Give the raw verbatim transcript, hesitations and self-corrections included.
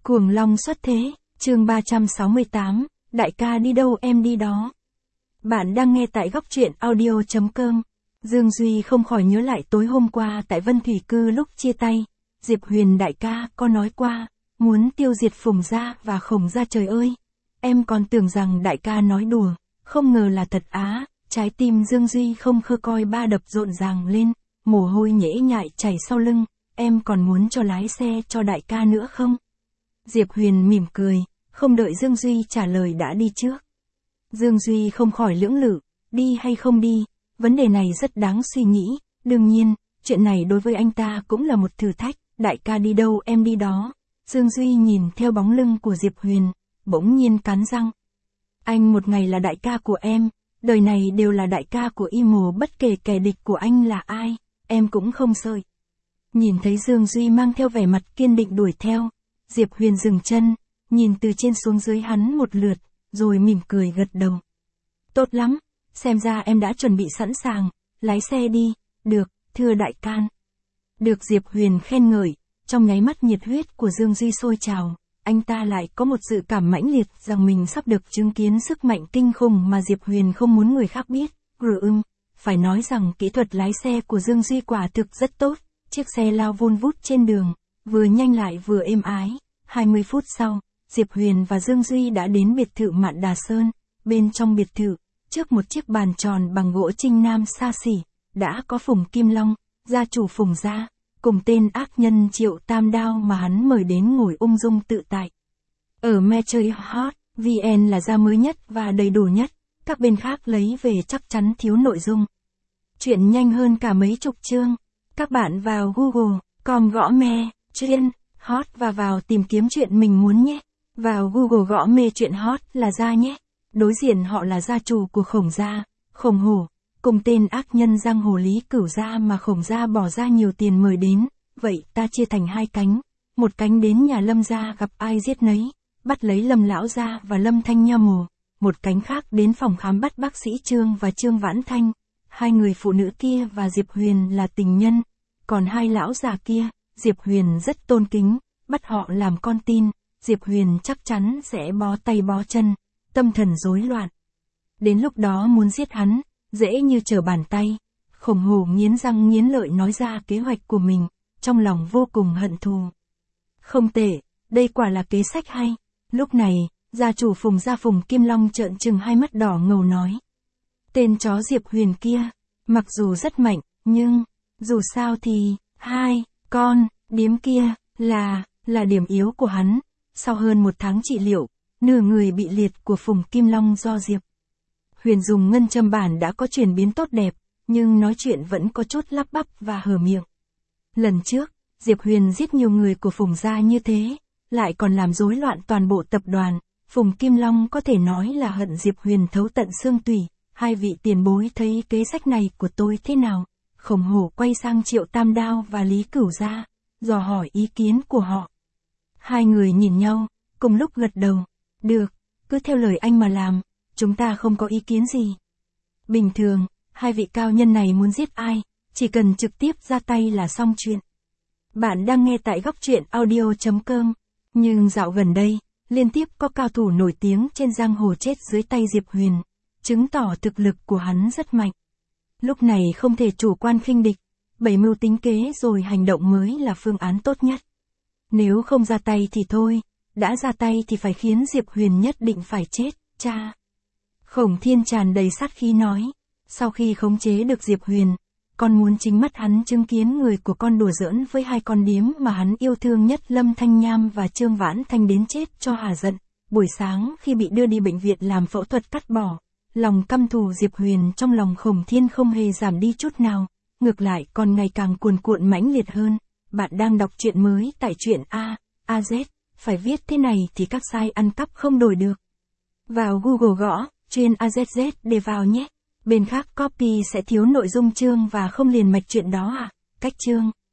Cuồng Long xuất thế, chương ba trăm sáu mươi tám, đại ca đi đâu em đi đó. Bạn đang nghe tại góc truyện audio chấm com. Dương Duy không khỏi nhớ lại tối hôm qua tại Vân Thủy Cư lúc chia tay. Diệp Huyền đại ca có nói qua, muốn tiêu diệt Phùng gia và Khổng gia. Trời ơi, em còn tưởng rằng đại ca nói đùa, không ngờ là thật á. Trái tim Dương Duy không khơ coi ba đập rộn ràng lên, mồ hôi nhễ nhại chảy sau lưng. Em còn muốn cho lái xe cho đại ca nữa không? Diệp Huyền mỉm cười, không đợi Dương Duy trả lời đã đi trước. Dương Duy không khỏi lưỡng lự, đi hay không đi, vấn đề này rất đáng suy nghĩ. Đương nhiên, chuyện này đối với anh ta cũng là một thử thách. Đại ca đi đâu em đi đó. Dương Duy nhìn theo bóng lưng của Diệp Huyền, bỗng nhiên cắn răng. Anh một ngày là đại ca của em, đời này đều là đại ca của Y Mồ, bất kể kẻ địch của anh là ai, em cũng không sợ. Nhìn thấy Dương Duy mang theo vẻ mặt kiên định đuổi theo, Diệp Huyền dừng chân, nhìn từ trên xuống dưới hắn một lượt, rồi mỉm cười gật đầu. Tốt lắm, xem ra em đã chuẩn bị sẵn sàng, lái xe đi. Được, thưa đại can. Được Diệp Huyền khen ngợi, trong nháy mắt nhiệt huyết của Dương Duy sôi trào, anh ta lại có một dự cảm mãnh liệt rằng mình sắp được chứng kiến sức mạnh kinh khủng mà Diệp Huyền không muốn người khác biết. Ừm, phải nói rằng kỹ thuật lái xe của Dương Duy quả thực rất tốt, chiếc xe lao vun vút trên đường, vừa nhanh lại vừa êm ái. hai mươi phút sau, Diệp Huyền và Dương Duy đã đến biệt thự Mạn Đà Sơn. Bên trong biệt thự, trước một chiếc bàn tròn bằng gỗ Trinh Nam xa xỉ, đã có Phùng Kim Long, gia chủ Phùng gia, cùng tên ác nhân Triệu Tam Đao mà hắn mời đến ngồi ung dung tự tại. Ở Metro Hot, vê en là ra mới nhất và đầy đủ nhất, các bên khác lấy về chắc chắn thiếu nội dung. Chuyện nhanh hơn cả mấy chục chương. Các bạn vào Google chấm com gõ me, chuyện, hot và vào tìm kiếm chuyện mình muốn nhé. Vào Google gõ mê chuyện hot là ra nhé. Đối diện họ là gia chủ của Khổng gia, Khổng Hổ, cùng tên ác nhân giang hồ Lý Cửu gia mà Khổng gia bỏ ra nhiều tiền mời đến. Vậy ta chia thành hai cánh, một cánh đến nhà Lâm gia gặp ai giết nấy, bắt lấy Lâm lão gia và Lâm Thanh Nha Mồ, một cánh khác đến phòng khám bắt bác sĩ Trương và Trương Vãn Thanh. Hai người phụ nữ kia và Diệp Huyền là tình nhân, còn hai lão già kia, Diệp Huyền rất tôn kính, bắt họ làm con tin, Diệp Huyền chắc chắn sẽ bó tay bó chân, tâm thần rối loạn. Đến lúc đó muốn giết hắn, dễ như trở bàn tay. Khổng Hổ nghiến răng nghiến lợi nói ra kế hoạch của mình, trong lòng vô cùng hận thù. Không tệ, đây quả là kế sách hay. Lúc này, gia chủ Phùng gia Phùng Kim Long trợn trừng hai mắt đỏ ngầu nói. Tên chó Diệp Huyền kia, mặc dù rất mạnh, nhưng, dù sao thì, hai, con, điếm kia, là, là điểm yếu của hắn. Sau hơn một tháng trị liệu, nửa người bị liệt của Phùng Kim Long do Diệp Huyền dùng ngân châm bản đã có chuyển biến tốt đẹp, nhưng nói chuyện vẫn có chút lắp bắp và hở miệng. Lần trước, Diệp Huyền giết nhiều người của Phùng gia như thế, lại còn làm rối loạn toàn bộ tập đoàn. Phùng Kim Long có thể nói là hận Diệp Huyền thấu tận xương tủy. Hai vị tiền bối thấy kế sách này của tôi thế nào? Khổng Hổ quay sang Triệu Tam Đao và Lý Cửu gia, dò hỏi ý kiến của họ. Hai người nhìn nhau, cùng lúc gật đầu. Được, cứ theo lời anh mà làm, chúng ta không có ý kiến gì. Bình thường, hai vị cao nhân này muốn giết ai, chỉ cần trực tiếp ra tay là xong chuyện. Bạn đang nghe tại góc truyện audio chấm com. Nhưng dạo gần đây, liên tiếp có cao thủ nổi tiếng trên giang hồ chết dưới tay Diệp Huyền, chứng tỏ thực lực của hắn rất mạnh. Lúc này không thể chủ quan khinh địch, bày mưu tính kế rồi hành động mới là phương án tốt nhất. Nếu không ra tay thì thôi, đã ra tay thì phải khiến Diệp Huyền nhất định phải chết, cha. Khổng Thiên tràn đầy sát khí nói, sau khi khống chế được Diệp Huyền, con muốn chính mắt hắn chứng kiến người của con đùa giỡn với hai con điếm mà hắn yêu thương nhất Lâm Thanh Nham và Trương Vãn Thanh đến chết cho hả giận. Buổi sáng khi bị đưa đi bệnh viện làm phẫu thuật cắt bỏ, lòng căm thù Diệp Huyền trong lòng Khổng Thiên không hề giảm đi chút nào, ngược lại còn ngày càng cuồn cuộn mãnh liệt hơn. Bạn đang đọc truyện mới tại truyện A, A Z, phải viết thế này thì các site ăn cắp không đổi được. Vào Google gõ, chuyên A Z Z để vào nhé. Bên khác copy sẽ thiếu nội dung chương và không liền mạch chuyện đó à. Cách chương